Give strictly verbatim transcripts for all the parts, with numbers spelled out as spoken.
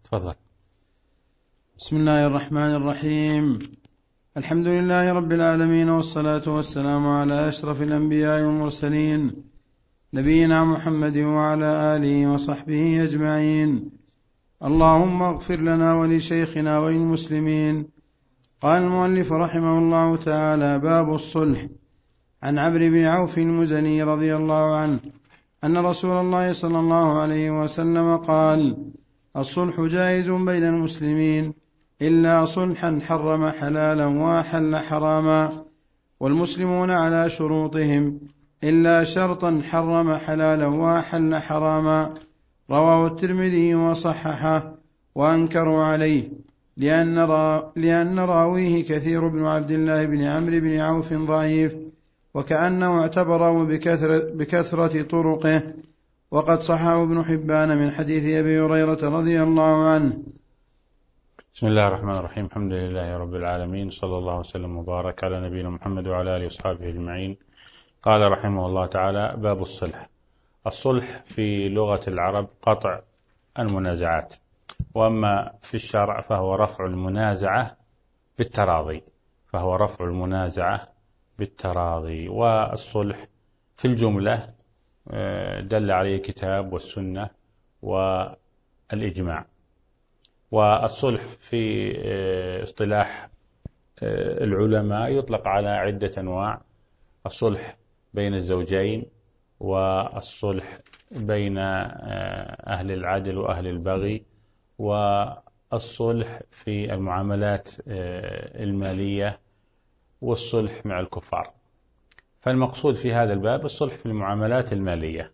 تفضل. بسم الله الرحمن الرحيم. الحمد لله رب العالمين، والصلاة والسلام على أشرف الأنبياء والمرسلين، نبينا محمد وعلى آله وصحبه أجمعين. اللهم اغفر لنا ولشيخنا وللمسلمين. قال المؤلف رحمه الله تعالى: باب الصلح. عن عمرو بن عوف المزني رضي الله عنه أن رسول الله صلى الله عليه وسلم قال: الصلح جائز بين المسلمين إلا صلحا حرم حلالا وأحل حراما، والمسلمون على شروطهم إلا شرطا حرم حلالا وأحل حراما. رواه الترمذي وصححه، وأنكروا عليه لأن, را لأن راويه كثير بن عبد الله بن عمرو بن عوف ضعيف، وكأنه اعتبره بكثرة, بكثرة طرقه، وقد صححه ابن حبان من حديث أبي هريرة رضي الله عنه. بسم الله الرحمن الرحيم. الحمد لله رب العالمين، صلى الله وسلم وبارك على نبينا محمد وعلى آله وصحبه أجمعين. قال رحمه الله تعالى: باب الصلح. الصلح في لغة العرب قطع المنازعات، وأما في الشرع فهو رفع المنازعة بالتراضي فهو رفع المنازعة بالتراضي والصلح في الجملة دل عليه الكتاب والسنة والإجماع. والصلح في اصطلاح العلماء يطلق على عدة أنواع: الصلح بين الزوجين، والصلح بين أهل العدل وأهل البغي، والصلح في المعاملات المالية، والصلح مع الكفار. فالمقصود في هذا الباب الصلح في المعاملات المالية،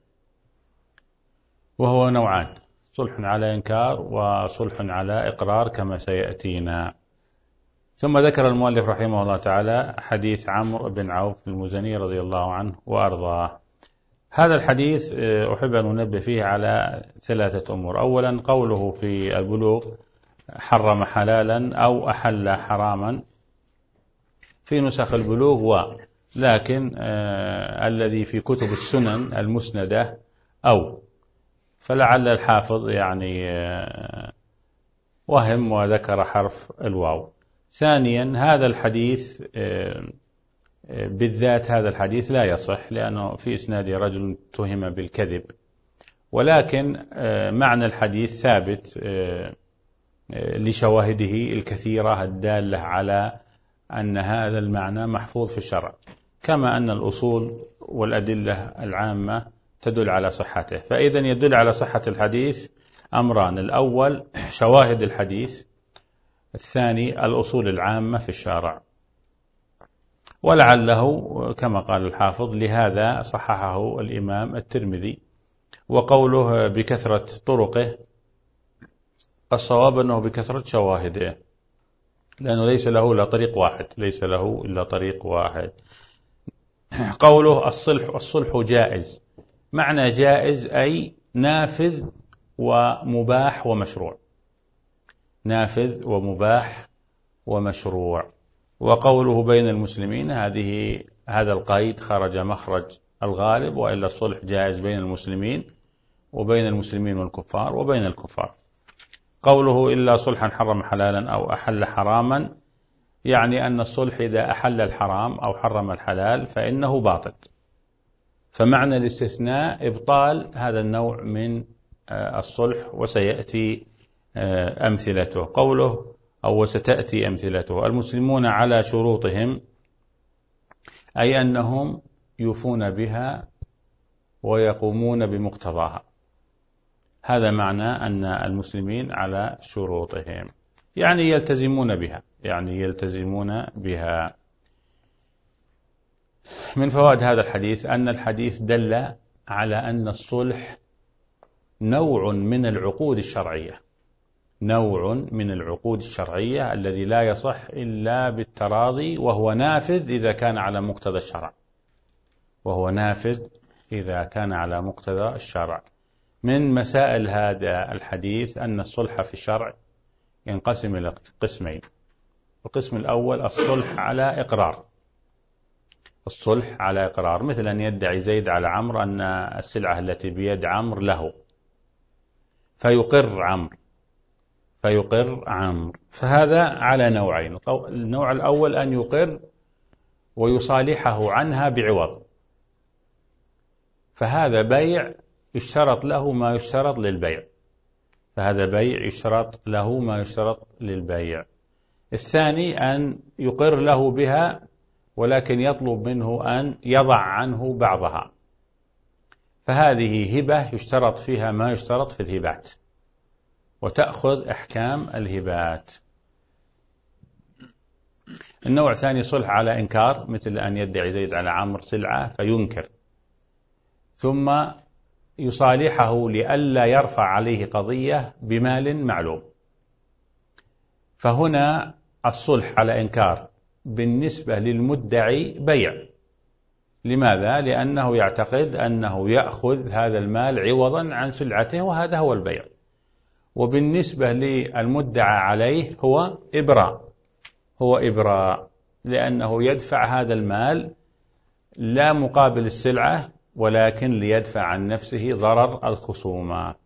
وهو نوعان: صلح على إنكار وصلح على إقرار كما سيأتينا. ثم ذكر المؤلف رحمه الله تعالى حديث عمرو بن عوف المزني رضي الله عنه وأرضاه. هذا الحديث أحب أن أنبه فيه على ثلاثة أمور. أولا، قوله في البلوغ حرم حلالا أو أحل حراما، في نسخ البلوغ و لكن آه الذي في كتب السنن المسندة أو، فلعل الحافظ يعني آه وهم وذكر حرف الواو. ثانيا، هذا الحديث آه بالذات هذا الحديث لا يصح، لأنه في إسناده رجل اتهم بالكذب، ولكن آه معنى الحديث ثابت آه لشواهده الكثيرة الدالة على أن هذا المعنى محفوظ في الشرع، كما أن الأصول والأدلة العامة تدل على صحته. فإذا يدل على صحة الحديث أمران: الأول شواهد الحديث، الثاني الأصول العامة في الشرع. ولعله كما قال الحافظ لهذا صححه الإمام الترمذي. وقوله بكثرة طرقه، الصواب أنه بكثرة شواهده، لأنه ليس له إلا طريق واحد ليس له إلا طريق واحد. قوله الصلح الصلح جائز، معنى جائز أي نافذ ومباح ومشروع، نافذ ومباح ومشروع. وقوله بين المسلمين، هذه هذا القيد خرج مخرج الغالب، وإلا الصلح جائز بين المسلمين وبين المسلمين والكفار وبين الكفار. قوله إلا صلحا حرم حلالا أو أحل حراما، يعني أن الصلح إذا أحل الحرام أو حرم الحلال فإنه باطل. فمعنى الاستثناء إبطال هذا النوع من الصلح، وسيأتي أمثلته. قوله أو وستأتي أمثلته: المسلمون على شروطهم، أي أنهم يوفون بها ويقومون بمقتضاها. هذا معنى أن المسلمين على شروطهم، يعني يلتزمون بها يعني يلتزمون بها. من فوائد هذا الحديث أن الحديث دل على أن الصلح نوع من العقود الشرعية نوع من العقود الشرعية الذي لا يصح إلا بالتراضي، وهو نافذ إذا كان على مقتضى الشرع وهو نافذ إذا كان على مقتضى الشرع. من مسائل هذا الحديث أن الصلح في الشرع ينقسم إلى قسمين. القسم الأول الصلح على إقرار الصلح على إقرار مثل أن يدعي زيد على عمرو أن السلعة التي بيد عمرو له، فيقر عمرو فيقر عمرو. فهذا على نوعين. النوع الأول أن يقر ويصالحه عنها بعوض، فهذا بيع يشترط له ما يشترط للبيع، فهذا بيع يشترط له ما يشترط للبيع. الثاني أن يقر له بها ولكن يطلب منه أن يضع عنه بعضها، فهذه هبة يشترط فيها ما يشترط في الهبات وتأخذ أحكام الهبات. النوع الثاني صلح على إنكار، مثل أن يدعي زيد على عمرو سلعة فينكر ثم يصالحه لئلا يرفع عليه قضية بمال معلوم، فهنا الصلح على إنكار بالنسبة للمدعي بيع. لماذا؟ لأنه يعتقد أنه يأخذ هذا المال عوضا عن سلعته، وهذا هو البيع. وبالنسبة للمدعى عليه هو إبراء، هو إبراء لأنه يدفع هذا المال لا مقابل السلعة ولكن ليدفع عن نفسه ضرر الخصومة.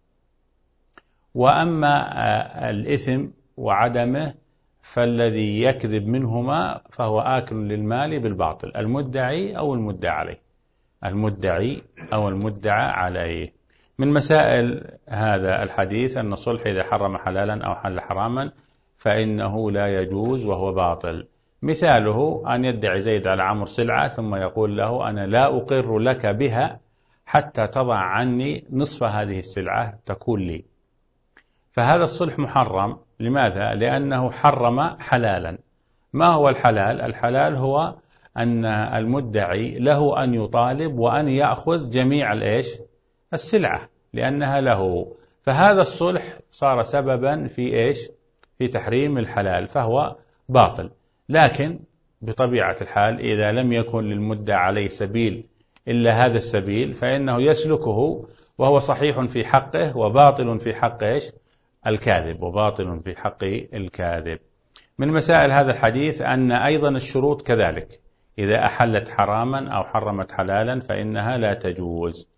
وأما الإثم وعدمه فالذي يكذب منهما فهو آكل للمال بالباطل، المدعي أو المدعى عليه، المدعي أو المدعى عليه. من مسائل هذا الحديث أن الصلح إذا حرم حلالا أو حل حراما فإنه لا يجوز وهو باطل. مثاله أن يدعي زيد على عمرو سلعة ثم يقول له أنا لا أقر لك بها حتى تضع عني نصف هذه السلعة تكون لي، فهذا الصلح محرم. لماذا؟ لأنه حرم حلالا. ما هو الحلال؟ الحلال هو أن المدعي له أن يطالب وأن يأخذ جميع الإيش؟ السلعة لأنها له، فهذا الصلح صار سببا في إيش؟ في تحريم الحلال، فهو باطل. لكن بطبيعة الحال إذا لم يكن للمدعى عليه سبيل إلا هذا السبيل فإنه يسلكه وهو صحيح في حقه وباطل في حق إيش؟ الكاذب، وباطل في حق الكاذب. من مسائل هذا الحديث أن أيضا الشروط كذلك إذا أحلت حراما أو حرمت حلالا فإنها لا تجوز.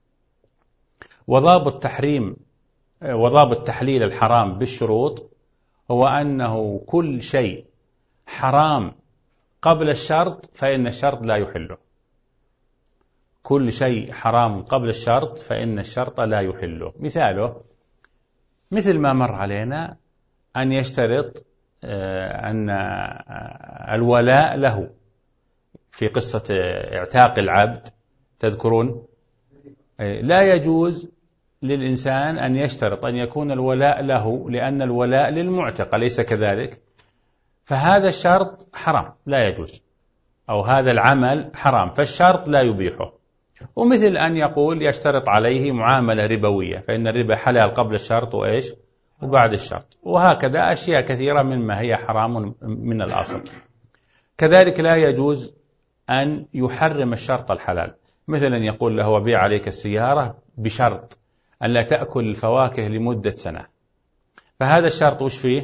وضابط تحريم وضابط تحليل الحرام بالشروط هو أنه كل شيء حرام قبل الشرط فإن الشرط لا يحله، كل شيء حرام قبل الشرط فإن الشرط لا يحله. مثاله مثل ما مر علينا أن يشترط أن الولاء له في قصة اعتاق العبد، تذكرون؟ لا يجوز للإنسان أن يشترط أن يكون الولاء له لأن الولاء للمعتق، أليس كذلك؟ فهذا الشرط حرام لا يجوز، أو هذا العمل حرام فالشرط لا يبيحه. ومثل أن يقول يشترط عليه معاملة ربوية فإن الربا حلال قبل الشرط وإيش؟ وبعد الشرط، وهكذا أشياء كثيرة مما هي حرام من الأصل. كذلك لا يجوز أن يحرم الشرط الحلال، مثلا يقول له بيع عليك السيارة بشرط أن لا تأكل الفواكه لمدة سنة، فهذا الشرط وش فيه؟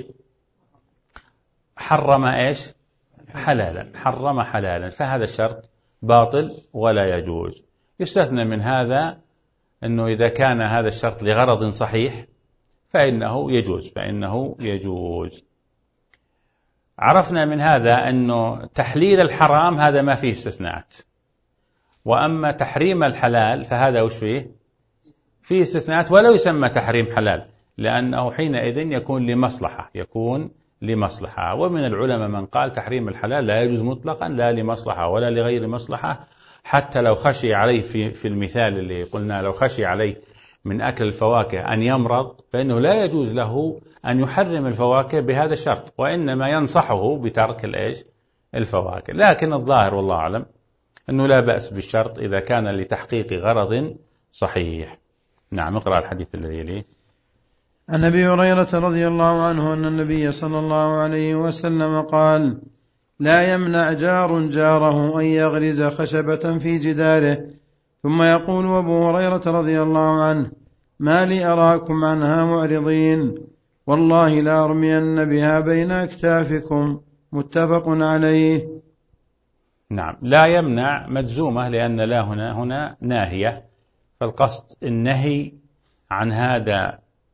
حرم إيش؟ حلالا، حرم حلالا، فهذا الشرط باطل ولا يجوز. يستثنى من هذا أنه إذا كان هذا الشرط لغرض صحيح فإنه يجوز، فإنه يجوز. عرفنا من هذا أنه تحليل الحرام هذا ما فيه استثناءات، وأما تحريم الحلال فهذا وش فيه؟ فيه استثناءات ولو يسمى تحريم حلال، لأنه حينئذ يكون لمصلحة، يكون لمصلحة. ومن العلماء من قال تحريم الحلال لا يجوز مطلقا، لا لمصلحة ولا لغير مصلحة، حتى لو خشي عليه في, في المثال اللي قلنا لو خشي عليه من أكل الفواكه أن يمرض فإنه لا يجوز له أن يحرم الفواكه بهذا الشرط، وإنما ينصحه بترك الإيش؟ الفواكه. لكن الظاهر والله أعلم أنه لا بأس بالشرط إذا كان لتحقيق غرض صحيح. نعم، اقرأ الحديث الذي يليه. عن أبي هريرة رضي الله عنه أن النبي صلى الله عليه وسلم قال: لا يمنع جار جاره أن يغرز خشبة في جداره. ثم يقول أبو هريرة رضي الله عنه: ما لي أراكم عنها معرضين، والله لا أرمين بها بين أكتافكم. متفق عليه. نعم، لا يمنع مجزومة لأن لا هنا هنا ناهية، فالقصد النهي عن هذا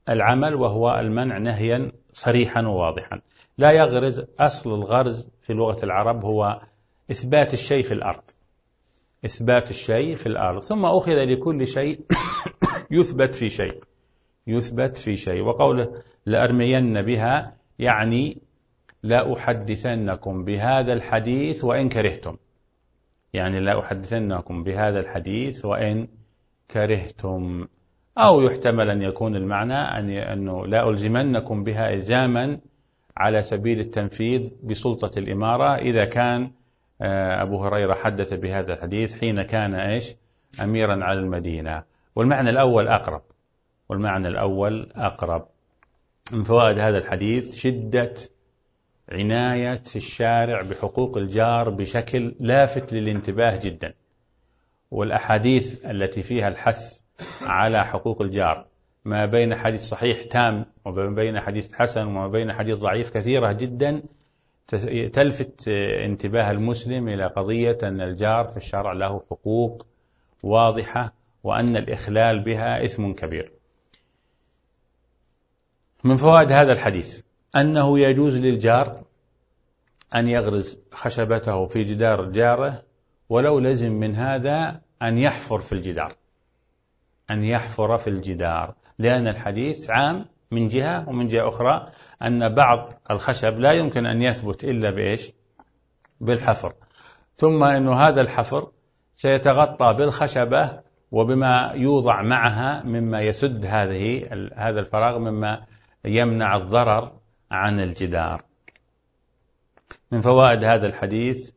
العمل، وهو المنع نهيا صريحا وواضحا. لا يغرز. أصل الغرز في لغة العرب هو إثبات الشيء في الأرض، إثبات الشيء في الأرض، ثم أخذ لكل شيء يثبت في شيء، يثبت في شيء. وقوله لأرمين بها يعني لا أحدثنكم بهذا الحديث وإن كرهتم، يعني لا أحدثنكم بهذا الحديث وإن كرهتم. أو يحتمل أن يكون المعنى أنه لا ألزمنكم بها إلزاما على سبيل التنفيذ بسلطة الإمارة، إذا كان أبو هريرة حدث بهذا الحديث حين كان إيش أميرا على المدينة. والمعنى الأول أقرب، والمعنى الأول أقرب. من فوائد هذا الحديث شدة عناية الشارع بحقوق الجار بشكل لافت للانتباه جدا، والأحاديث التي فيها الحث على حقوق الجار ما بين حديث صحيح تام وما بين حديث حسن وما بين حديث ضعيف كثيرة جدا، تلفت انتباه المسلم إلى قضية أن الجار في الشرع له حقوق واضحة، وأن الإخلال بها إثم كبير. من فوائد هذا الحديث أنه يجوز للجار أن يغرز خشبته في جدار جاره، ولو لزم من هذا أن يحفر في الجدار، أن يحفر في الجدار، لأن الحديث عام من جهة، ومن جهة أخرى أن بعض الخشب لا يمكن أن يثبت إلا بإيش؟ بالحفر. ثم أن هذا الحفر سيتغطى بالخشبة وبما يوضع معها مما يسد هذه هذا الفراغ، مما يمنع الضرر عن الجدار. من فوائد هذا الحديث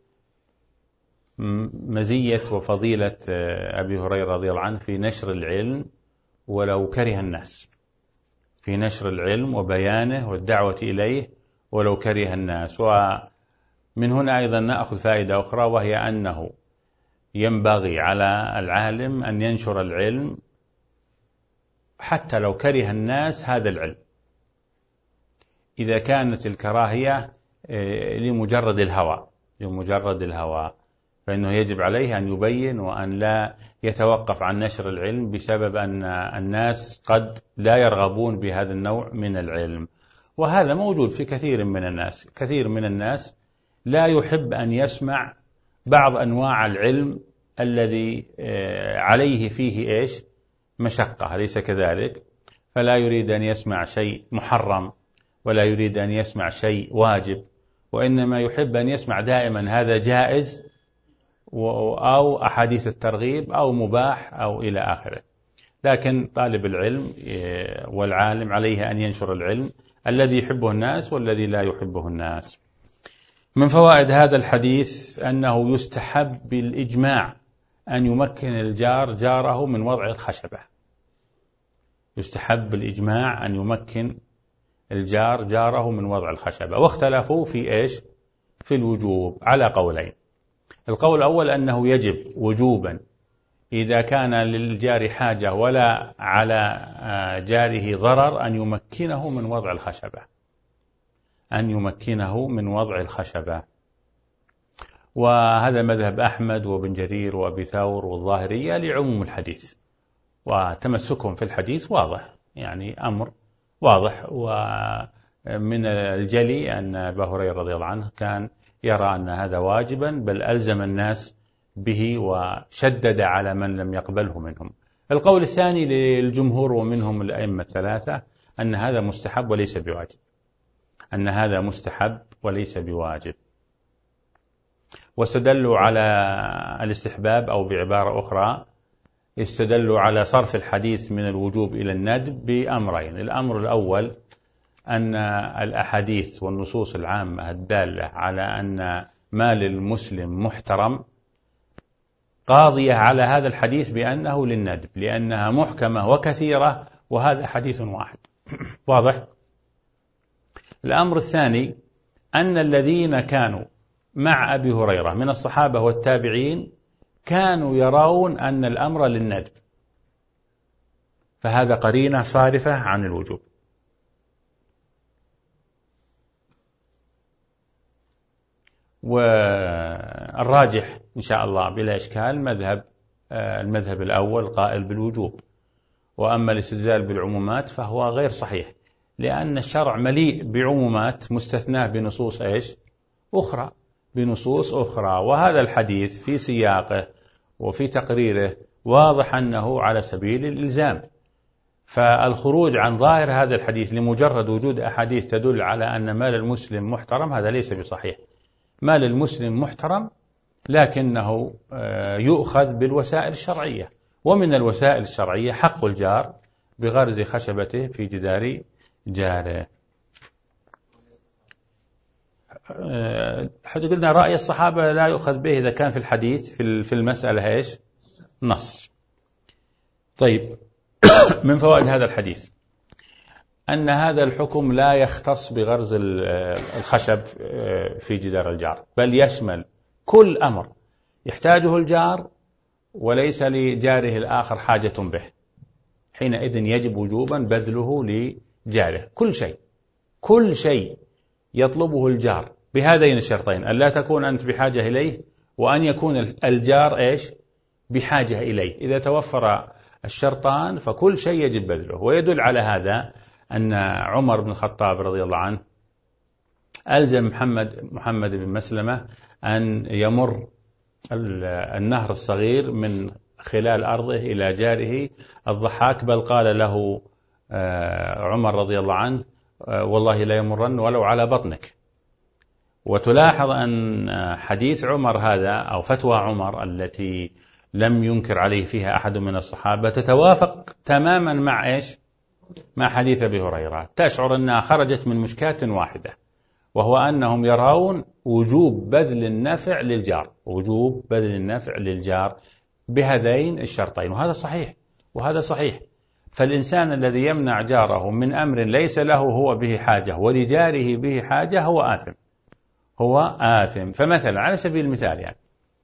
مزية وفضيلة أبي هريرة رضي الله عنه في نشر العلم ولو كره الناس، في نشر العلم وبيانه والدعوة إليه ولو كره الناس. ومن هنا أيضا نأخذ فائدة أخرى، وهي أنه ينبغي على العالم أن ينشر العلم حتى لو كره الناس هذا العلم، إذا كانت الكراهية لمجرد الهوى، لمجرد الهوى فإنه يجب عليه أن يبين وأن لا يتوقف عن نشر العلم بسبب أن الناس قد لا يرغبون بهذا النوع من العلم. وهذا موجود في كثير من الناس، كثير من الناس لا يحب أن يسمع بعض أنواع العلم الذي عليه فيه إيش؟ مشقة، أليس كذلك؟ فلا يريد أن يسمع شيء محرم ولا يريد أن يسمع شيء واجب، وإنما يحب أن يسمع دائما هذا جائز أو أحاديث الترغيب أو مباح أو إلى آخره. لكن طالب العلم والعالم عليه أن ينشر العلم الذي يحبه الناس والذي لا يحبه الناس. من فوائد هذا الحديث أنه يستحب بالإجماع أن يمكن الجار جاره من وضع الخشبة، يستحب بالإجماع أن يمكن الجار جاره من وضع الخشبة. واختلفوا في إيش؟ في الوجوب على قولين. القول الأول أنه يجب وجوبا إذا كان للجار حاجة ولا على جاره ضرر أن يمكنه من وضع الخشبة، أن يمكنه من وضع الخشبة. وهذا مذهب أحمد وابن جرير وأبي ثور والظاهرية لعموم الحديث، وتمسكهم في الحديث واضح، يعني أمر واضح. ومن الجلي أن أبا هريرة رضي الله عنه كان يرى أن هذا واجبا، بل ألزم الناس به وشدد على من لم يقبله منهم. القول الثاني للجمهور ومنهم الأئمة الثلاثة أن هذا مستحب وليس بواجب، أن هذا مستحب وليس بواجب. واستدلوا على الاستحباب، أو بعبارة أخرى استدلوا على صرف الحديث من الوجوب إلى الندب بأمرين. الأمر الأول أن الأحاديث والنصوص العامة الدالة على أن مال المسلم محترم قاضية على هذا الحديث بأنه للندب، لأنها محكمة وكثيرة، وهذا حديث واحد واضح. الأمر الثاني أن الذين كانوا مع أبي هريرة من الصحابة والتابعين كانوا يرون أن الأمر للندب، فهذا قرينة صارفة عن الوجوب. والراجح إن شاء الله بلا إشكال مذهب المذهب الأول قائل بالوجوب، وأما الاستدلال بالعمومات فهو غير صحيح، لأن الشرع مليء بعمومات مستثناة بنصوص إيش أخرى بنصوص أخرى وهذا الحديث في سياقه وفي تقريره واضح أنه على سبيل الإلزام. فالخروج عن ظاهر هذا الحديث لمجرد وجود أحاديث تدل على أن مال المسلم محترم هذا ليس بصحيح. مال المسلم محترم لكنه يؤخذ بالوسائل الشرعية، ومن الوسائل الشرعية حق الجار بغرز خشبته في جدار جاره. حتى قلنا رأي الصحابة لا يؤخذ به إذا كان في الحديث في المسألة إيش نص. طيب من فوائد هذا الحديث أن هذا الحكم لا يختص بغرز الخشب في جدار الجار، بل يشمل كل أمر يحتاجه الجار وليس لجاره الآخر حاجة به، حينئذ يجب وجوبا بذله لجاره. كل شيء كل شيء يطلبه الجار بهذين الشرطين، أن لا تكون أنت بحاجة إليه وأن يكون الجار إيش بحاجة إليه. إذا توفر الشرطان فكل شيء يجب بذله. ويدل على هذا أن عمر بن الخطاب رضي الله عنه ألزم محمد محمد بن مسلمة أن يمر النهر الصغير من خلال أرضه إلى جاره الضحاك، بل قال له عمر رضي الله عنه والله لا يمرن ولو على بطنك. وتلاحظ أن حديث عمر هذا أو فتوى عمر التي لم ينكر عليه فيها أحد من الصحابة تتوافق تماما مع إيش مع حديث أبي هريرة. تشعر أنها خرجت من مشكاة واحدة، وهو أنهم يرون وجوب بذل النفع للجار وجوب بذل النفع للجار بهذين الشرطين، وهذا صحيح وهذا صحيح. فالإنسان الذي يمنع جاره من أمر ليس له هو به حاجة ولجاره به حاجة هو آثم هو آثم. فمثلا على سبيل المثال يعني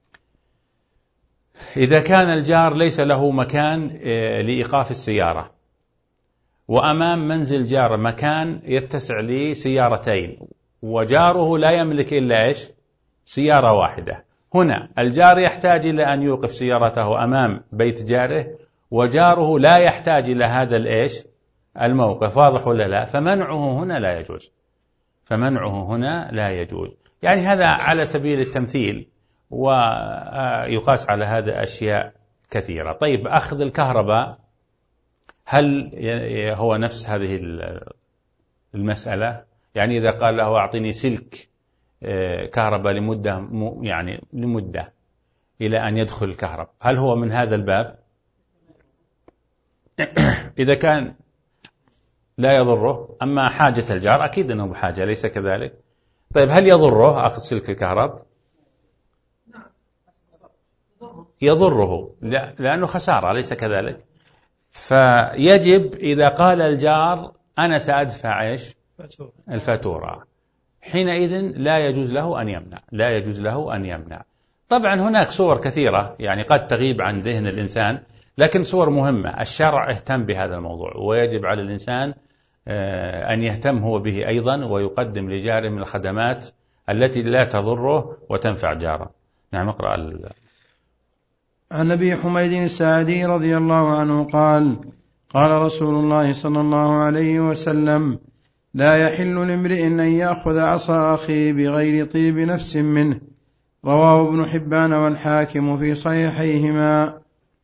إذا كان الجار ليس له مكان لإيقاف السيارة وأمام منزل جار مكان يتسع لسيارتين وجاره لا يملك إلا إيش سيارة واحدة، هنا الجار يحتاج إلى أن يوقف سيارته أمام بيت جاره وجاره لا يحتاج إلى هذا الإيش الموقف، واضح ولا لا؟ فمنعه هنا لا يجوز فمنعه هنا لا يجوز. يعني هذا على سبيل التمثيل، ويقاس على هذا أشياء كثيرة. طيب أخذ الكهرباء هل هو نفس هذه المسألة؟ يعني إذا قال له أعطيني سلك كهرباء لمدة يعني لمدة إلى أن يدخل الكهرباء، هل هو من هذا الباب؟ إذا كان لا يضره، أما حاجة الجار أكيد أنه بحاجة ليس كذلك. طيب هل يضره أخذ سلك الكهرباء؟ يضره لا لأنه خسارة ليس كذلك. فيجب إذا قال الجار أنا سأدفع إيش الفاتورة، حينئذ لا يجوز له أن يمنع لا يجوز له أن يمنع. طبعا هناك صور كثيرة يعني قد تغيب عن ذهن الإنسان، لكن صور مهمة. الشرع اهتم بهذا الموضوع، ويجب على الإنسان أن يهتم هو به أيضا ويقدم لجاره من الخدمات التي لا تضره وتنفع جاره. نعم اقرأ ال... عن أبي حميد الساعدي رضي الله عنه قال قال رسول الله صلى الله عليه وسلم لا يحل لامرئ أن يأخذ عصا أخيه بغير طيب نفس منه، رواه ابن حبان والحاكم في صحيحيهما.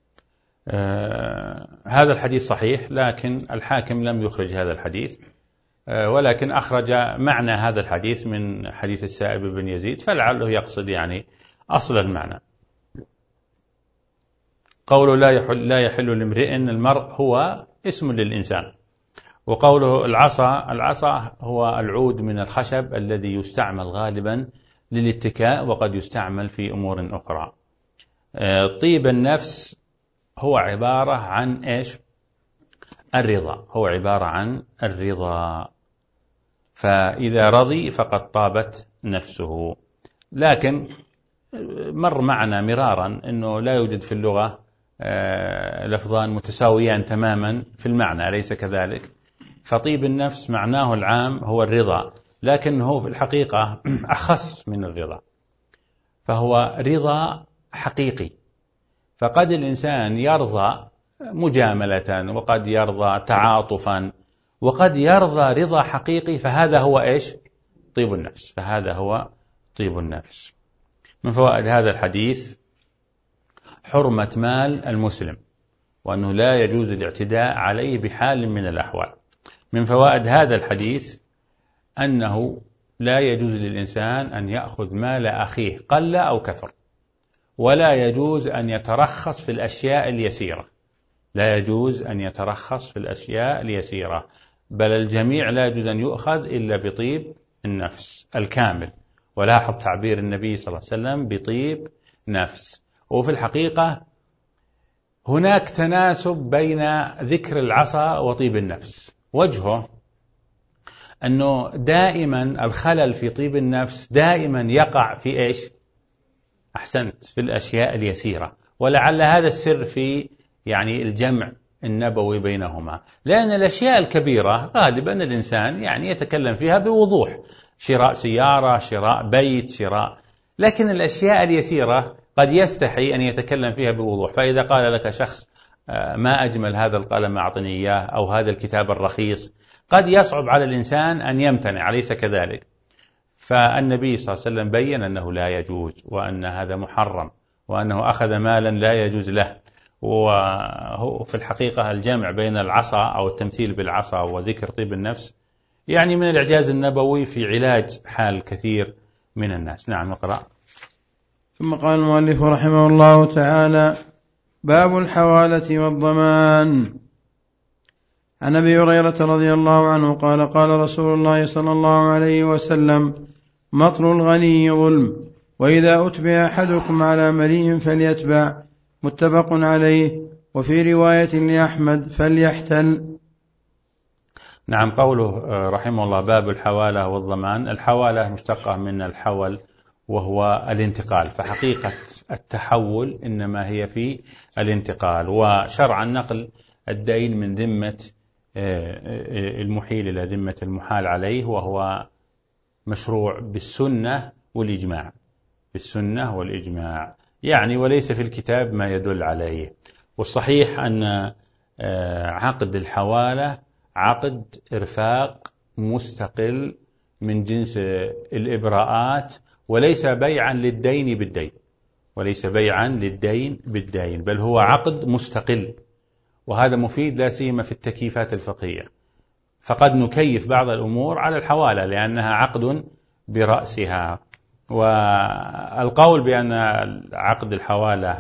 آه هذا الحديث صحيح، لكن الحاكم لم يخرج هذا الحديث، آه ولكن أخرج معنى هذا الحديث من حديث السائب بن يزيد، فلعله يقصد يعني أصل المعنى. قوله لا يحل, لا يحل لامرئ، المرء هو اسم للإنسان. وقوله العصا العصا هو العود من الخشب الذي يستعمل غالبا للاتكاء وقد يستعمل في أمور أخرى. آه طيب النفس هو عبارة عن إيش الرضا هو عبارة عن الرضا، فإذا رضي فقد طابت نفسه. لكن مر معنا مرارا أنه لا يوجد في اللغة لفظان متساويان تماما في المعنى، أليس كذلك؟ فطيب النفس معناه العام هو الرضا، لكنه في الحقيقة أخص من الرضا، فهو رضا حقيقي. فقد الإنسان يرضى مجاملة، وقد يرضى تعاطفا، وقد يرضى رضا حقيقي، فهذا هو إيش؟ طيب النفس، فهذا هو طيب النفس. من فوائد هذا الحديث حرمة مال المسلم، وأنه لا يجوز الاعتداء عليه بحال من الأحوال. من فوائد هذا الحديث أنه لا يجوز للإنسان أن يأخذ مال أخيه قل أو كثر، ولا يجوز أن يترخص في الأشياء اليسيرة، لا يجوز أن يترخص في الأشياء اليسيرة، بل الجميع لا يجوز أن يؤخذ إلا بطيب النفس الكامل. ولاحظ تعبير النبي صلى الله عليه وسلم بطيب نفس. وفي الحقيقة هناك تناسب بين ذكر العصا وطيب النفس، وجهه أنه دائما الخلل في طيب النفس دائما يقع في إيش؟ أحسنت، في الأشياء اليسيرة، ولعل هذا السر في يعني الجمع النبوي بينهما، لأن الأشياء الكبيرة غالبا الإنسان يعني يتكلم فيها بوضوح، شراء سيارة، شراء بيت، شراء، لكن الأشياء اليسيرة قد يستحي أن يتكلم فيها بوضوح. فإذا قال لك شخص ما أجمل هذا القلم أعطني إياه، أو هذا الكتاب الرخيص، قد يصعب على الإنسان أن يمتنع، أليس كذلك؟ فالنبي صلى الله عليه وسلم بيّن أنه لا يجوز، وأن هذا محرم، وأنه أخذ مالا لا يجوز له. وفي الحقيقة الجمع بين العصا أو التمثيل بالعصا وذكر طيب النفس يعني من الإعجاز النبوي في علاج حال كثير من الناس. نعم، اقرأ. ثم قال المؤلف رحمه الله تعالى: باب الحوالة والضمان. عن أبي هريرة رضي الله عنه قال: قال رسول الله صلى الله عليه وسلم: مطل الغني ظلم، وإذا أتبع أحدكم على مليء فليتبع. متفق عليه. وفي رواية لأحمد: فليحتل. نعم، قوله رحمه الله باب الحوالة والضمان. الحوالة مشتقة من الحول وهو الانتقال، فحقيقة التحول إنما هي في الانتقال، وشرعا نقل الدين من ذمة المحيل إلى ذمة المحال عليه، وهو مشروع بالسنة والإجماع، بالسنة والإجماع يعني، وليس في الكتاب ما يدل عليه. والصحيح أن عقد الحوالة عقد إرفاق مستقل من جنس الإبراءات، وليس بيعا للدين بالدين، وليس بيعا للدين بالدين، بل هو عقد مستقل. وهذا مفيد لا سيما في التكييفات الفقهية، فقد نكيف بعض الأمور على الحوالة لأنها عقد برأسها. والقول بأن عقد الحوالة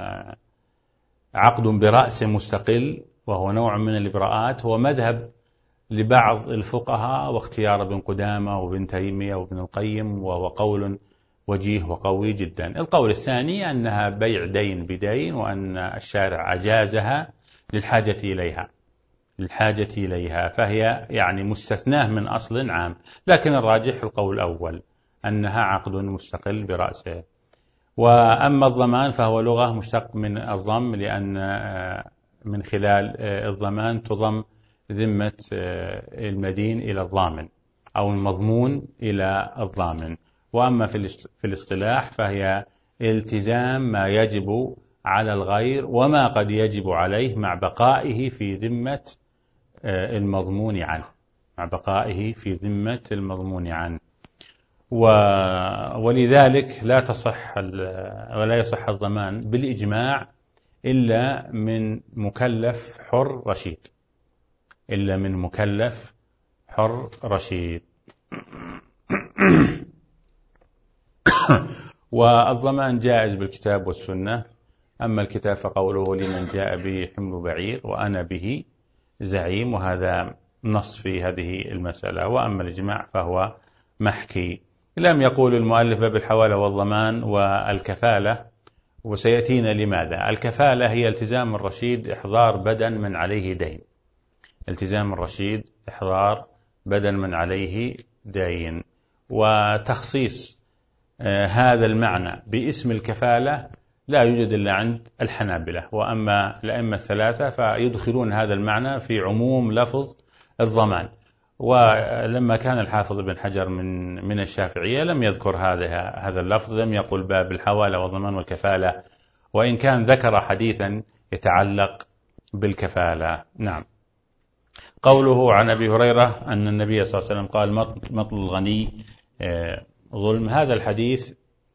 عقد برأس مستقل وهو نوع من الإبراءات هو مذهب لبعض الفقهاء، واختيار ابن قدامة وابن تيمية وابن القيم، وهو قول وجيه وقوي جدا. القول الثاني أنها بيع دين بدين، وأن الشارع أجازها للحاجة إليها للحاجة إليها فهي يعني مستثناه من أصل عام، لكن الراجح القول الأول أنها عقد مستقل برأسه. وأما الضمان فهو لغة مشتق من الضم، لأن من خلال الضمان تضم ذمة المدين إلى الضامن أو المضمون إلى الضامن. وأما في الاصطلاح فهي التزام ما يجب على الغير وما قد يجب عليه مع بقائه في ذمة المضمون عنه مع بقائه في ذمة المضمون عنه. ولذلك لا تصح ولا يصح الضمان بالإجماع إلا من مكلف حر رشيد إلا من مكلف حر رشيد. والضمان جائز بالكتاب والسنة. أما الكتاب فقوله لمن جاء به حمل بعير وأنا به زعيم، وهذا نص في هذه المسألة. وأما الإجماع فهو محكي. لم يقول المؤلف باب الحوالة والضمان والكفالة، وسيأتينا لماذا. الكفالة هي التزام الرشيد إحضار بدن من عليه دين، التزام الرشيد إحضار بدن من عليه دين. وتخصيص هذا المعنى باسم الكفالة لا يوجد إلا عند الحنابلة، وأما الأئمة الثلاثة فيدخلون هذا المعنى في عموم لفظ الضمان. ولما كان الحافظ ابن حجر من من الشافعية لم يذكر هذا هذا اللفظ، لم يقل باب الحوالة والضمان والكفالة، وإن كان ذكر حديثا يتعلق بالكفالة. نعم. قوله عن أبي هريرة أن النبي صلى الله عليه وسلم قال مطل الغني ظلم، هذا الحديث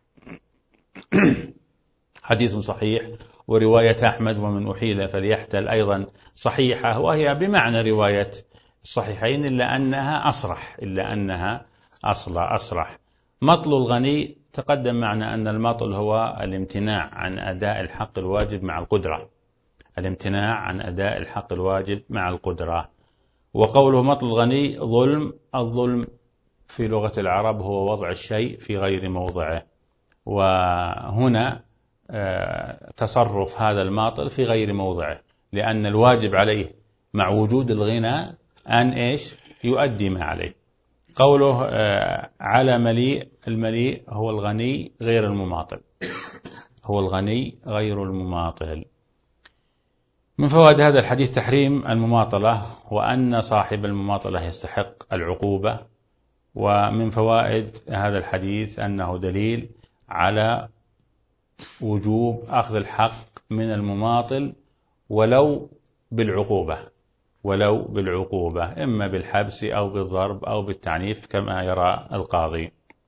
حديث صحيح، ورواية أحمد ومن أحيل فليحتل أيضا صحيحة، وهي بمعنى رواية الصحيحين إلا أنها أصرح إلا أنها أصرح. مطل الغني تقدم معنا أن المطل هو الامتناع عن أداء الحق الواجب مع القدرة، الامتناع عن أداء الحق الواجب مع القدرة. وقوله مطل الغني ظلم، الظلم في لغة العرب هو وضع الشيء في غير موضعه، وهنا تصرف هذا الماطل في غير موضعه، لأن الواجب عليه مع وجود الغنى أن إيش يؤدي ما عليه. قوله على مليء، المليء هو الغني غير المماطل، هو الغني غير المماطل. من فوائد هذا الحديث تحريم المماطلة، وأن صاحب المماطلة يستحق العقوبة. ومن فوائد هذا الحديث أنه دليل على وجوب أخذ الحق من المماطل ولو بالعقوبة، ولو بالعقوبة إما بالحبس أو بالضرب أو بالتعنيف كما يرى القاضي.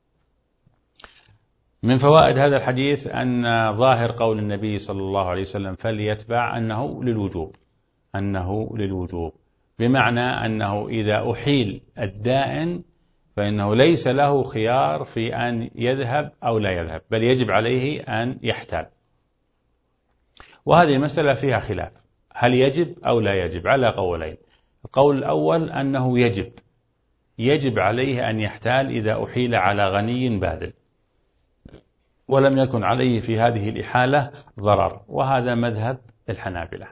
من فوائد هذا الحديث أن ظاهر قول النبي صلى الله عليه وسلم فليتبع أنه للوجوب، أنه للوجوب، بمعنى أنه إذا أحيل الدائن فإنه ليس له خيار في أن يذهب أو لا يذهب، بل يجب عليه أن يحتال. وهذه مسألة فيها خلاف، هل يجب أو لا يجب، على قولين. القول الأول أنه يجب، يجب عليه أن يحتال إذا أحيل على غني باذل ولم يكن عليه في هذه الإحالة ضرر، وهذا مذهب الحنابلة.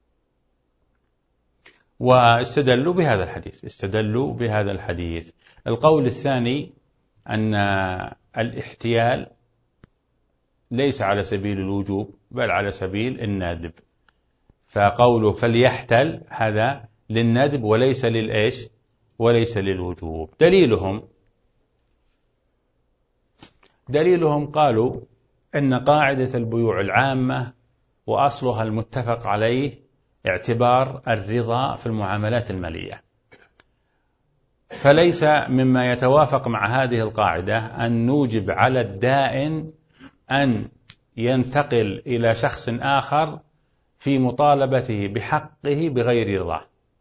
واستدلوا بهذا الحديث، استدلوا بهذا الحديث. القول الثاني أن الاحتيال ليس على سبيل الوجوب بل على سبيل الندب، فقوله فليحتل هذا للندب وليس للإيش وليس للوجوب. دليلهم دليلهم قالوا أن قاعدة البيوع العامة وأصلها المتفق عليه اعتبار الرضا في المعاملات المالية، فليس مما يتوافق مع هذه القاعدة أن نوجب على الدائن أن ينتقل إلى شخص آخر في مطالبته بحقه بغير رضاه.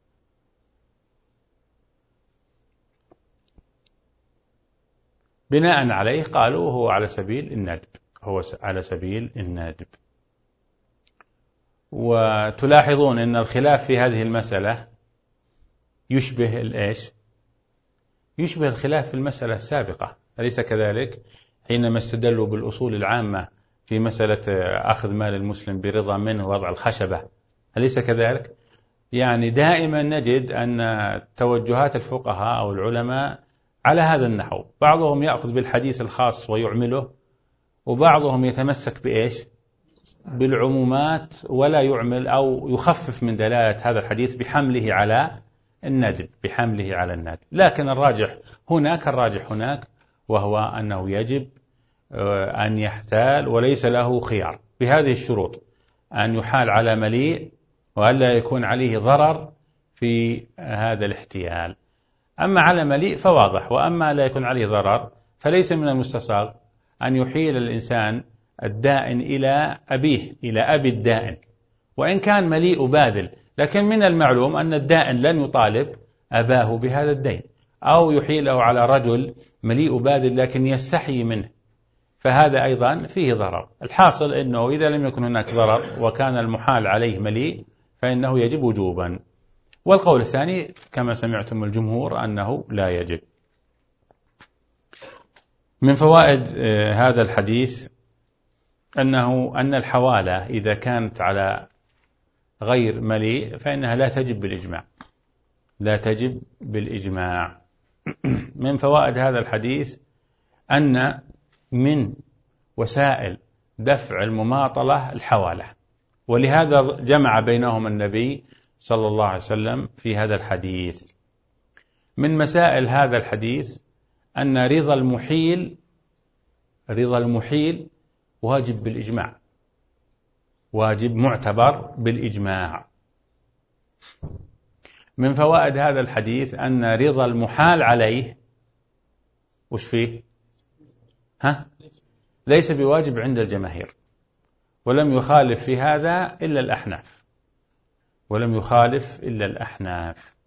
بناء عليه قالوا هو على سبيل الندب، هو على سبيل الندب. وتلاحظون أن الخلاف في هذه المسألة يشبه الإيش يشبه الخلاف في المسألة السابقة، أليس كذلك؟ حينما استدلوا بالأصول العامة في مسألة أخذ مال المسلم برضا منه ووضع الخشبة، أليس كذلك؟ يعني دائما نجد أن توجهات الفقهاء أو العلماء على هذا النحو، بعضهم يأخذ بالحديث الخاص ويعمله، وبعضهم يتمسك بإيش بالعمومات ولا يعمل أو يخفف من دلالة هذا الحديث بحمله على الندب، بحمله على الندب. لكن الراجح هناك الراجح هناك وهو أنه يجب أن يحتال وليس له خيار بهذه الشروط: أن يحال على مليء، وألا يكون عليه ضرر في هذا الاحتيال. أما على مليء فواضح، وأما لا يكون عليه ضرر فليس من المستصاغ أن يحيل الإنسان الدائن إلى أبيه، إلى أبي الدائن، وإن كان مليء باذل، لكن من المعلوم أن الدائن لن يطالب أباه بهذا الدين، أو يحيله على رجل مليء باذل لكن يستحي منه، فهذا أيضا فيه ضرر. الحاصل أنه إذا لم يكن هناك ضرر وكان المحال عليه مليء فإنه يجب وجوبا. والقول الثاني كما سمعتم الجمهور أنه لا يجب. من فوائد هذا الحديث أنه أن الحوالة إذا كانت على غير مليء فإنها لا تجب بالإجماع، لا تجب بالإجماع. من فوائد هذا الحديث أن من وسائل دفع المماطلة الحوالة، ولهذا جمع بينهم النبي صلى الله عليه وسلم في هذا الحديث. من مسائل هذا الحديث أن رضا المحيل رضا المحيل واجب بالإجماع، واجب معتبر بالإجماع، من فوائد هذا الحديث أن رضا المحال عليه وش فيه؟ ها؟ ليس بواجب عند الجماهير، ولم يخالف في هذا إلا الأحناف، ولم يخالف إلا الأحناف.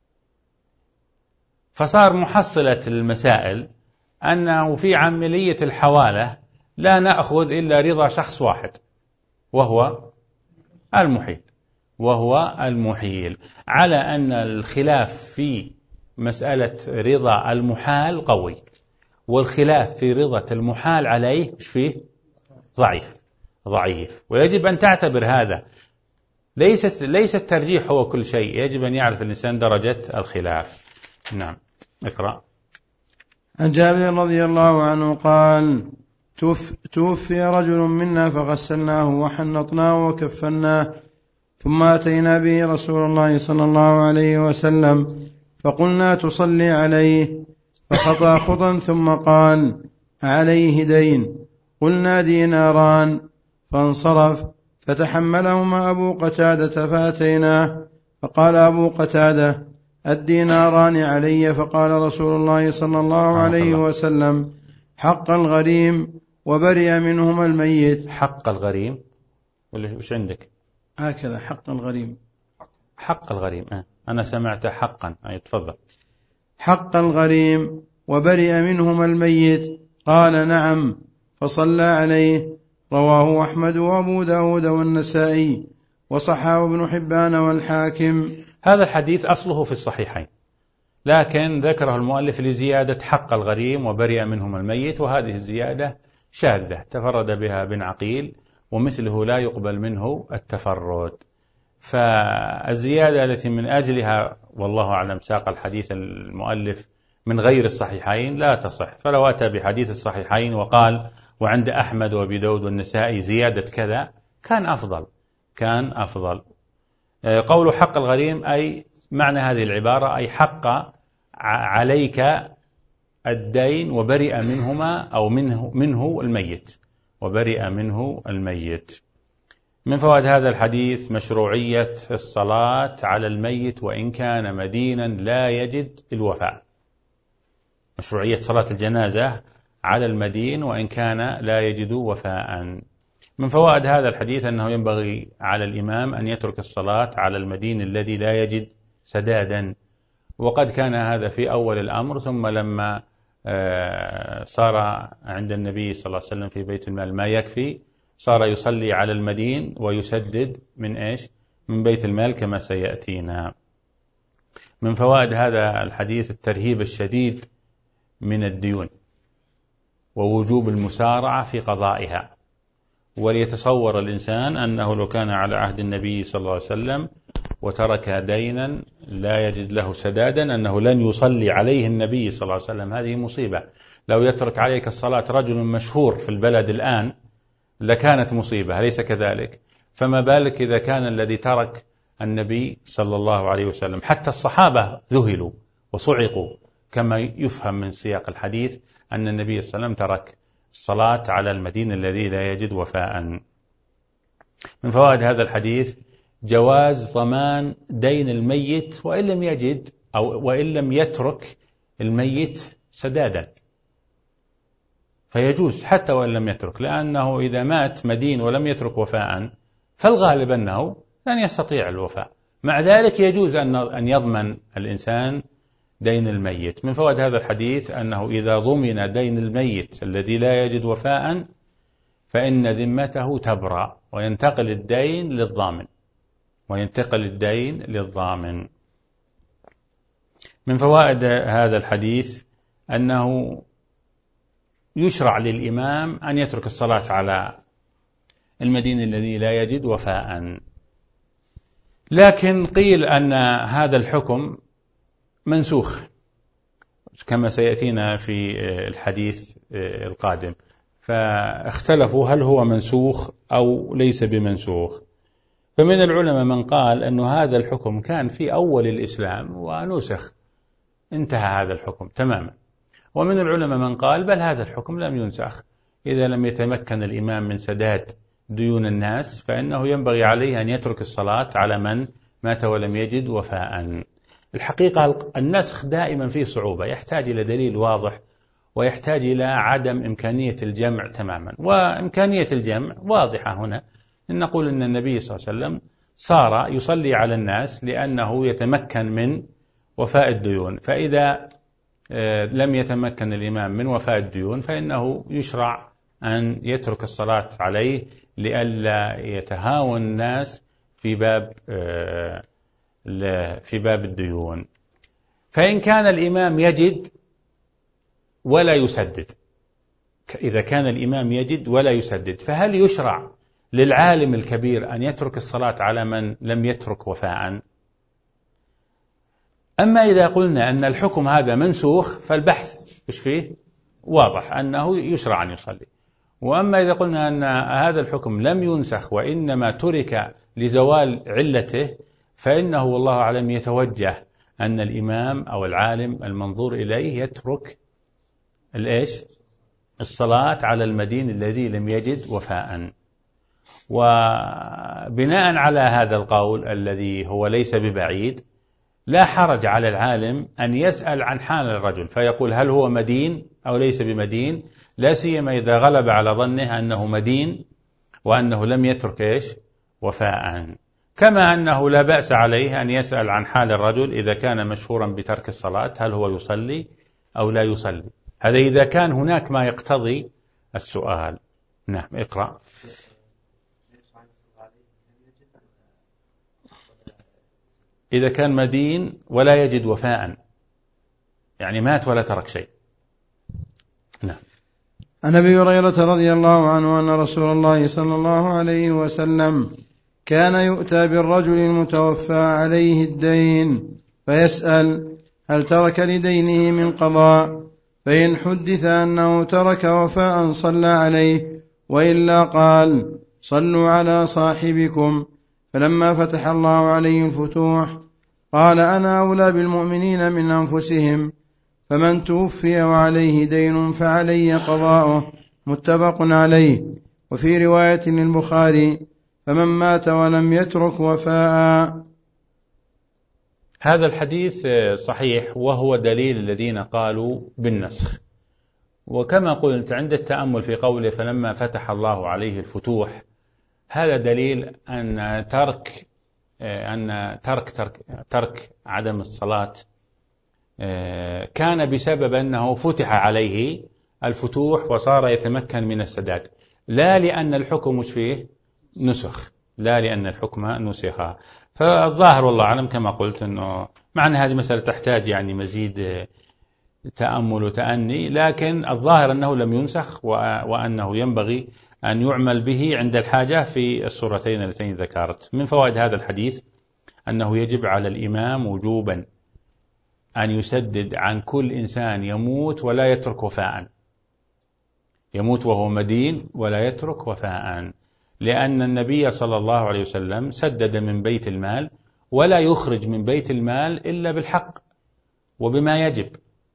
فصار محصلة المسائل أنه في عملية الحوالة لا نأخذ إلا رضا شخص واحد وهو المحيل، وهو المحيل، على أن الخلاف في مسألة رضا المحال قوي، والخلاف في رضا المحال عليه مش فيه ضعيف ضعيف ويجب أن تعتبر هذا. ليست ليس الترجيح هو كل شيء، يجب أن يعرف الإنسان درجة الخلاف. نعم، اقرأ. عن جابر رضي الله عنه قال: توفي رجل منا فغسلناه وحنطناه وكفناه، ثم أتينا به رسول الله صلى الله عليه وسلم فقلنا تصلي عليه، فخطأ خطا ثم قال: عليه دين. قلنا: ديناران. فانصرف، فتحملهما أبو قتادة فأتيناه، فقال أبو قتادة: الديناران علي. فقال رسول الله صلى الله عليه وسلم: حق الغريم وبرئ منهما الميت. حق الغريم ولا وش عندك؟ هكذا حق الغريم. حق الغريم أه. أنا سمعت حقا. أي تفضل. حق الغريم وبرئ منهما الميت. قال: نعم. فصلى عليه. رواه أحمد وأبو داود والنسائي وصححه ابن حبان والحاكم. هذا الحديث أصله في الصحيحين، لكن ذكره المؤلف لزيادة حق الغريم وبرئ منهما الميت، وهذه الزيادة شاذة تفرد بها ابن عقيل، ومثله لا يقبل منه التفرد. فالزيادة التي من أجلها والله أعلم ساق الحديث المؤلف من غير الصحيحين لا تصح، فلو أتى بحديث الصحيحين وقال وعند أحمد وأبي داود والنسائي زيادة كذا كان أفضل كان أفضل. قول حق الغريم أي معنى هذه العبارة أي حق عليك الدين وبرئ منهما أو منه, منه الميت وبرئ منه الميت. من فوائد هذا الحديث مشروعية الصلاة على الميت وإن كان مدينا لا يجد الوفاء، مشروعية صلاة الجنازة على المدين وإن كان لا يجد وفاء. من فوائد هذا الحديث أنه ينبغي على الإمام أن يترك الصلاة على المدين الذي لا يجد سدادا، وقد كان هذا في أول الأمر، ثم لما صار عند النبي صلى الله عليه وسلم في بيت المال ما يكفي صار يصلي على المدين ويسدد من إيش؟ من بيت المال كما سيأتينا. من فوائد هذا الحديث الترهيب الشديد من الديون ووجوب المسارعة في قضائها، وليتصور الإنسان أنه لو كان على عهد النبي صلى الله عليه وسلم وترك دينا لا يجد له سدادا أنه لن يصلي عليه النبي صلى الله عليه وسلم. هذه مصيبة. لو يترك عليك الصلاة رجل مشهور في البلد الآن لكانت مصيبة، أليس كذلك؟ فما بالك إذا كان الذي ترك النبي صلى الله عليه وسلم. حتى الصحابة ذهلوا وصعقوا، كما يفهم من سياق الحديث أن النبي صلى الله عليه وسلم ترك الصلاة على المدين الذي لا يجد وفاء. من فوائد هذا الحديث جواز ضمان دين الميت وإن لم يجد أو وإن لم يترك الميت سدادا، فيجوز حتى وإن لم يترك، لأنه إذا مات مدين ولم يترك وفاء فالغالب أنه لن يستطيع الوفاء. مع ذلك يجوز أن يضمن الإنسان دين الميت. من فوائد هذا الحديث أنه إذا ضمن دين الميت الذي لا يجد وفاء فإن ذمته تبرأ وينتقل الدين للضامن وينتقل الدين للضامن. من فوائد هذا الحديث أنه يشرع للإمام أن يترك الصلاة على المدين الذي لا يجد وفاء، لكن قيل أن هذا الحكم منسوخ كما سيأتينا في الحديث القادم، فاختلفوا هل هو منسوخ أو ليس بمنسوخ. فمن العلماء من قال أن هذا الحكم كان في أول الإسلام ونسخ، انتهى هذا الحكم تماما. ومن العلماء من قال بل هذا الحكم لم ينسخ، إذا لم يتمكن الإمام من سداد ديون الناس فإنه ينبغي عليه أن يترك الصلاة على من مات ولم يجد وفاء. الحقيقة النسخ دائما فيه صعوبة، يحتاج إلى دليل واضح ويحتاج إلى عدم إمكانية الجمع تماما، وإمكانية الجمع واضحة هنا. إن نقول أن النبي صلى الله عليه وسلم صار يصلي على الناس لأنه يتمكن من وفاء الديون، فإذا لم يتمكن الإمام من وفاء الديون فإنه يشرع أن يترك الصلاة عليه لئلا يتهاون الناس في باب في باب الديون. فإن كان الإمام يجد ولا يسدد، إذا كان الإمام يجد ولا يسدد، فهل يشرع للعالم الكبير أن يترك الصلاة على من لم يترك وفاء؟ أما إذا قلنا أن الحكم هذا منسوخ فالبحث وش فيه واضح أنه يشرع أن يصلي. وأما إذا قلنا أن هذا الحكم لم ينسخ وإنما ترك لزوال علته، فإنه والله أعلم يتوجه أن الإمام أو العالم المنظور إليه يترك الإيش الصلاة على المدين الذي لم يجد وفاء. وبناء على هذا القول الذي هو ليس ببعيد، لا حرج على العالم أن يسأل عن حال الرجل فيقول هل هو مدين أو ليس بمدين، لا سيما إذا غلب على ظنه أنه مدين وأنه لم يترك إيش وفاء. كما أنه لا بأس عليه أن يسأل عن حال الرجل إذا كان مشهورا بترك الصلاة هل هو يصلي أو لا يصلي. هذا إذا كان هناك ما يقتضي السؤال. نعم اقرأ. إذا كان مدين ولا يجد وفاء، يعني مات ولا ترك شيء. نعم. عن أبي هريرة رضي الله عنه أن رسول الله صلى الله عليه وسلم كان يؤتى بالرجل المتوفى عليه الدين فيسأل هل ترك لدينه من قضاء، فإن حدث أنه ترك وفاء صلى عليه، وإلا قال صلوا على صاحبكم. فلما فتح الله عليه الفتوح قال أنا أولى بالمؤمنين من أنفسهم، فمن توفي وعليه دين فعلي قضاؤه، متفق عليه. وفي رواية للبخاري فمن مات ولم يترك وفاء. هذا الحديث صحيح وهو دليل الذين قالوا بالنسخ. وكما قلت عند التأمل في قوله فلما فتح الله عليه الفتوح، هذا دليل أن ترك أن ترك ترك ترك عدم الصلاة كان بسبب أنه فتح عليه الفتوح وصار يتمكن من السداد، لا لأن الحكم مش فيه نسخ، لا لأن الحكم نسخ. فالظاهر والله أعلم كما قلت أنه معنى هذه مسألة تحتاج يعني مزيد تأمل وتأني، لكن الظاهر أنه لم ينسخ وأنه ينبغي أن يعمل به عند الحاجة في الصورتين اللتين ذكرت. من فوائد هذا الحديث أنه يجب على الإمام وجوبا أن يسدد عن كل إنسان يموت ولا يترك وفاء، يموت وهو مدين ولا يترك وفاء، لأن النبي صلى الله عليه وسلم سدد من بيت المال ولا يخرج من بيت المال إلا بالحق وبما يجب،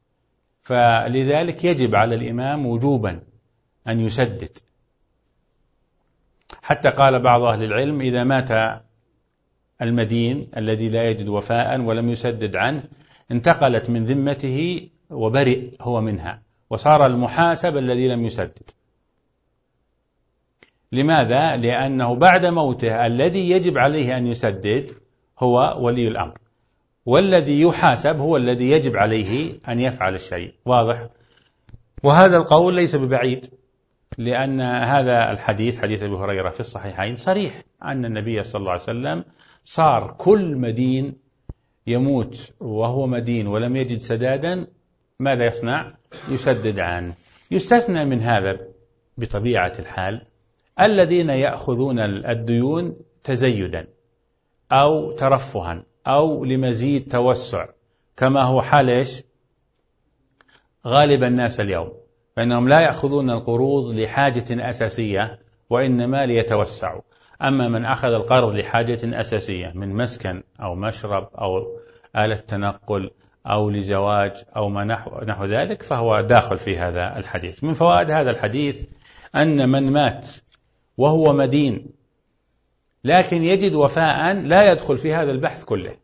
فلذلك يجب على الإمام وجوبا أن يسدد. حتى قال بعض أهل العلم إذا مات المدين الذي لا يجد وفاء ولم يسدد عنه انتقلت من ذمته وبرئ هو منها، وصار المحاسب الذي لم يسدد. لماذا؟ لأنه بعد موته الذي يجب عليه أن يسدد هو ولي الأمر، والذي يحاسب هو الذي يجب عليه أن يفعل الشيء. واضح؟ وهذا القول ليس ببعيد، لأن هذا الحديث حديث أبي هريرة في الصحيحين صريح أن النبي صلى الله عليه وسلم صار كل مدين يموت وهو مدين ولم يجد سدادا ماذا يصنع؟ يسدد عنه. يستثنى من هذا بطبيعة الحال الذين يأخذون الديون تزيدا أو ترفها أو لمزيد توسع، كما هو حال إيش؟ غالب الناس اليوم، فإنهم لا يأخذون القروض لحاجة أساسية وإنما ليتوسعوا. أما من أخذ القرض لحاجة أساسية من مسكن أو مشرب أو آلة تنقل أو لزواج أو ما نحو, نحو ذلك فهو داخل في هذا الحديث. من فوائد هذا الحديث أن من مات وهو مدين لكن يجد وفاء لا يدخل في هذا البحث كله،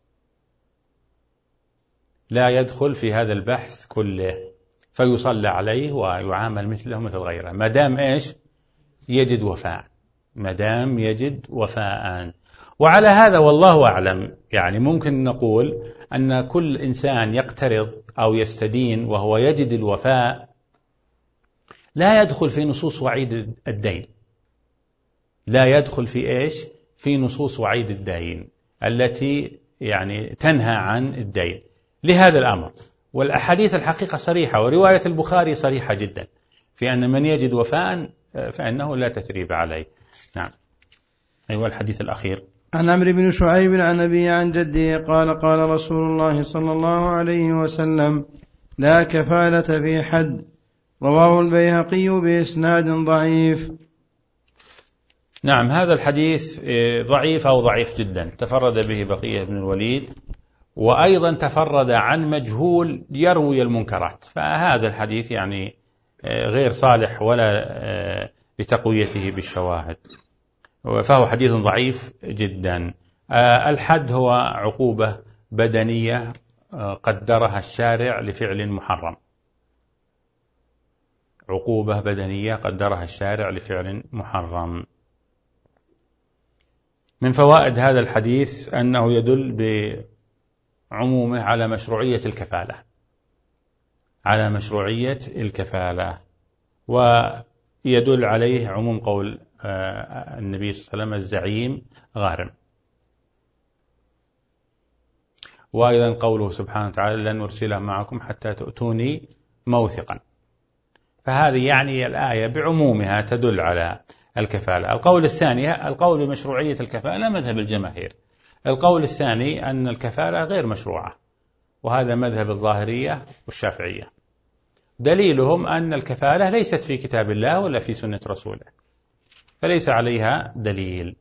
لا يدخل في هذا البحث كله، فيصلى عليه ويعامل مثله مثل غيره ما دام إيش يجد وفاء، ما دام يجد وفاء. وعلى هذا والله أعلم يعني ممكن نقول أن كل إنسان يقترض أو يستدين وهو يجد الوفاء لا يدخل في نصوص وعيد الدين، لا يدخل في إيش في نصوص وعيد الدين التي يعني تنهى عن الدين لهذا الأمر. والأحاديث الحقيقة صريحة، ورواية البخاري صريحة جدا في أن من يجد وفاء فإنه لا تثريب عليه. نعم. أيوة الحديث الأخير عن عمرو بن شعيب عن أبي عن جده قال قال رسول الله صلى الله عليه وسلم لا كفالة في حد، رواه البيهقي بإسناد ضعيف. نعم، هذا الحديث ضعيف أو ضعيف جدا، تفرد به بقية بن الوليد، وأيضا تفرد عن مجهول يروي المنكرات، فهذا الحديث يعني غير صالح ولا لتقويته بالشواهد، فهو حديث ضعيف جدا. الحد هو عقوبة بدنية قدرها الشارع لفعل محرم، عقوبة بدنية قدرها الشارع لفعل محرم. من فوائد هذا الحديث أنه يدل بعمومه على مشروعية الكفالة، على مشروعية الكفالة، ويدل عليه عموم قول النبي صلى الله عليه وسلم الزعيم غارم، وأيضا قوله سبحانه وتعالى لن أرسله معكم حتى تؤتوني موثقا. فهذه يعني الآية بعمومها تدل على الكفالة. القول الثاني القول بمشروعية الكفالة مذهب الجماهير. القول الثاني أن الكفالة غير مشروعة، وهذا مذهب الظاهرية والشافعية. دليلهم أن الكفالة ليست في كتاب الله ولا في سنة رسوله، فليس عليها دليل.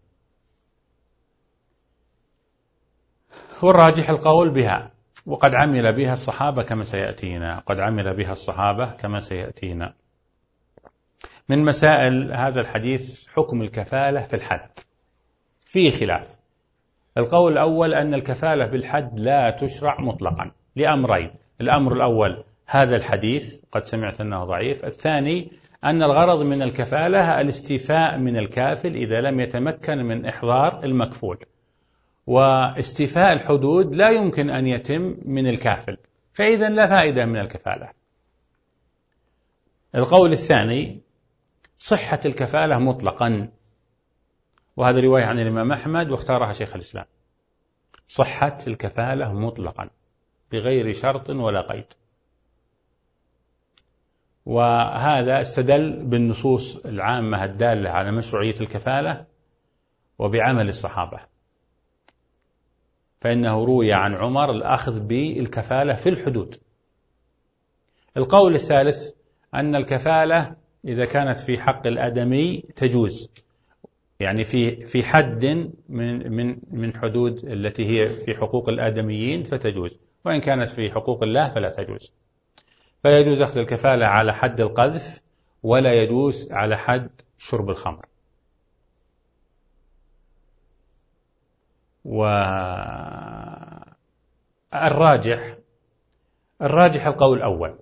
والراجح القول بها، وقد عمل بها الصحابة كما سيأتينا، قد عمل بها الصحابة كما سيأتينا. من مسائل هذا الحديث حكم الكفالة في الحد، فيه خلاف. القول الأول أن الكفالة بالحد لا تشرع مطلقا لأمرين: الأمر الأول هذا الحديث قد سمعت أنه ضعيف، الثاني أن الغرض من الكفالة الاستيفاء من الكافل إذا لم يتمكن من إحضار المكفول، واستيفاء الحدود لا يمكن أن يتم من الكافل، فإذا لا فائدة من الكفالة. القول الثاني صحة الكفالة مطلقا، وهذا رواية عن الإمام أحمد واختارها شيخ الإسلام، صحة الكفالة مطلقا بغير شرط ولا قيد. وهذا استدل بالنصوص العامة الدالة على مشروعية الكفالة وبعمل الصحابة، فإنه روي عن عمر الأخذ بالكفالة في الحدود. القول الثالث أن الكفالة إذا كانت في حق الآدمي تجوز، يعني في في حد من من من حدود التي هي في حقوق الآدميين فتجوز، وإن كانت في حقوق الله فلا تجوز. فيجوز أخذ الكفالة على حد القذف، ولا يجوز على حد شرب الخمر. والراجح الراجح القول الأول،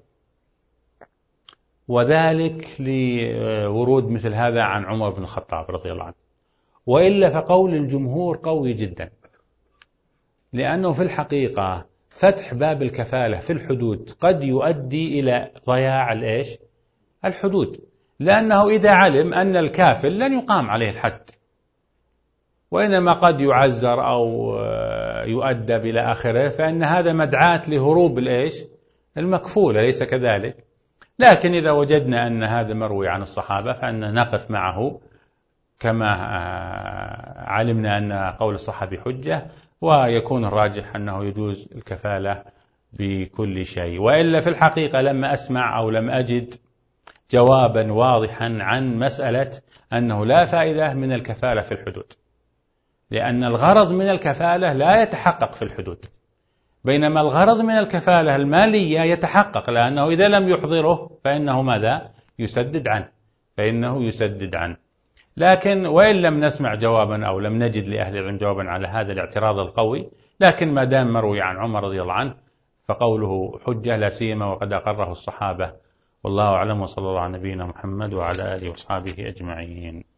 وذلك لورود مثل هذا عن عمر بن الخطاب رضي الله عنه، وإلا فقول الجمهور قوي جدا، لأنه في الحقيقة فتح باب الكفالة في الحدود قد يؤدي إلى ضياع الإيش؟ الحدود، لأنه إذا علم أن الكافل لن يقام عليه الحد، وإنما قد يعزر أو يؤدب إلى آخره، فإن هذا مدعاة لهروب الإيش؟ المكفول، ليس كذلك؟ لكن إذا وجدنا أن هذا مروي عن الصحابة فإن نقف معه كما علمنا أن قول الصحابي حجة، ويكون الراجح أنه يجوز الكفالة بكل شيء. وإلا في الحقيقة لما أسمع أو لم أجد جوابا واضحا عن مسألة أنه لا فائدة من الكفالة في الحدود، لأن الغرض من الكفالة لا يتحقق في الحدود، بينما الغرض من الكفالة المالية يتحقق، لأنه إذا لم يحضره فإنه ماذا؟ يسدد عنه، فإنه يسدد عنه. لكن وإن لم نسمع جوابا أو لم نجد لأهل العلم جوابا على هذا الاعتراض القوي، لكن ما دام مروي عن عمر رضي الله عنه فقوله حجة، لا سيما وقد أقره الصحابة. والله أعلم، وصلى الله على نبينا محمد وعلى آله وأصحابه أجمعين.